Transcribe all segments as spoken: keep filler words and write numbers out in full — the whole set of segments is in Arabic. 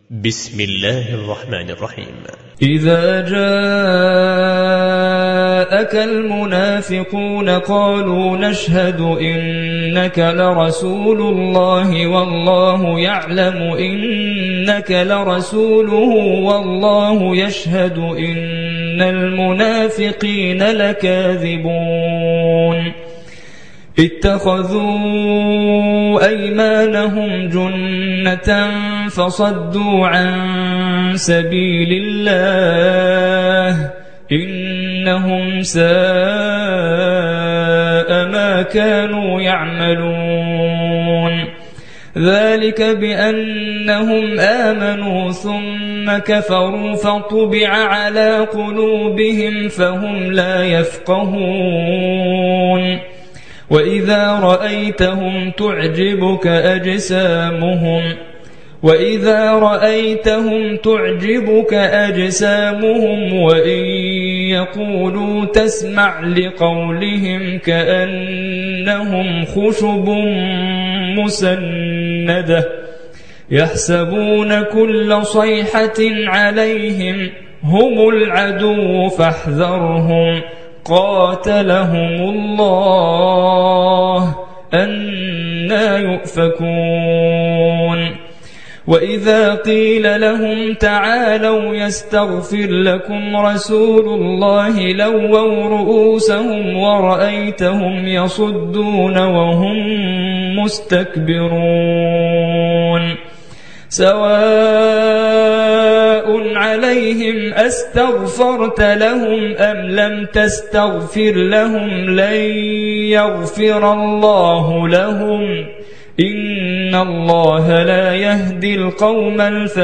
بسم الله الرحمن الرحيم. إذا جاءك المنافقون قالوا نشهد إنك لرسول الله والله يعلم إنك لرسوله والله يشهد إن المنافقين لكاذبون اتخذوا أيمانهم جنة فصدوا عن سبيل الله إنهم ساء ما كانوا يعملون ذلك بأنهم آمنوا ثم كفروا فطبع على قلوبهم فهم لا يفقهون وإذا رأيتهم تعجبك أجسامهم وإذا رأيتهم تعجبك أجسامهم وإن يقولوا تسمع لقولهم كأنهم خشب مسندة يحسبون كل صيحة عليهم هم العدو فاحذرهم قاتلهم الله أنى يؤفكون وإذا قيل لهم تعالوا يستغفر لكم رسول الله لووا رؤوسهم ورأيتهم يصدون وهم مستكبرون سواء عليهم أستغفرت لهم أم لم تستغفر لهم لن يغفر الله لهم إن الله لا يهدي القوم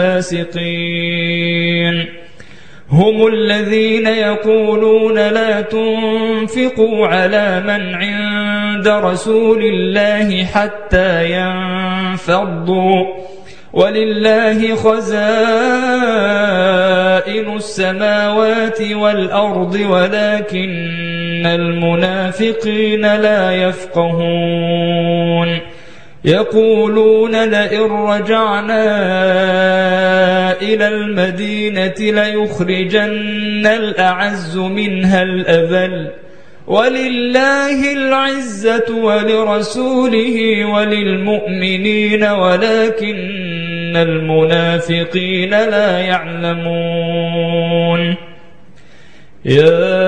الفاسقين هم الذين يقولون لا تنفقوا على من عند رسول الله حتى ينفضوا ولله خزائن السماوات والأرض ولكن المنافقين لا يفقهون يقولون لئن رجعنا إلى المدينة ليخرجن الأعز منها الأذل ولله العزة ولرسوله وللمؤمنين ولكن المنافقين لا يعلمون يا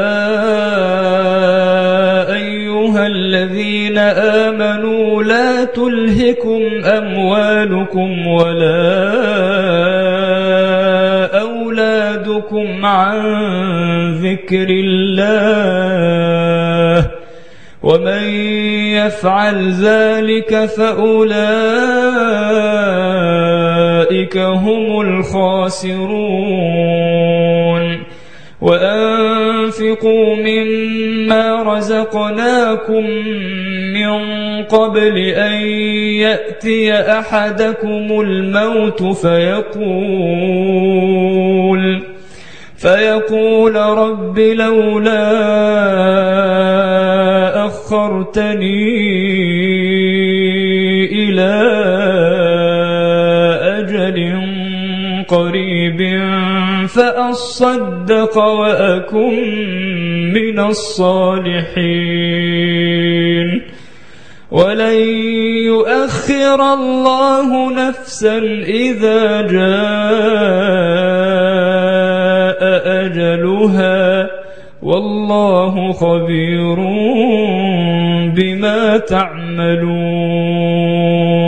أيها الذين آمنوا لا تلهكم أموالكم ولا أولادكم عن ذكر الله ومن يفعل ذلك فأولئك هم الخاسرون وأنفقوا مما رزقناكم من قبل أن يأتي أحدكم الموت فيقول فيقول رب لولا أخرتني إلى أجل قريب فأصدق وأكن من الصالحين ولن يؤخر الله نفسا إذا جاء أجلها والله خبير بما تعملون.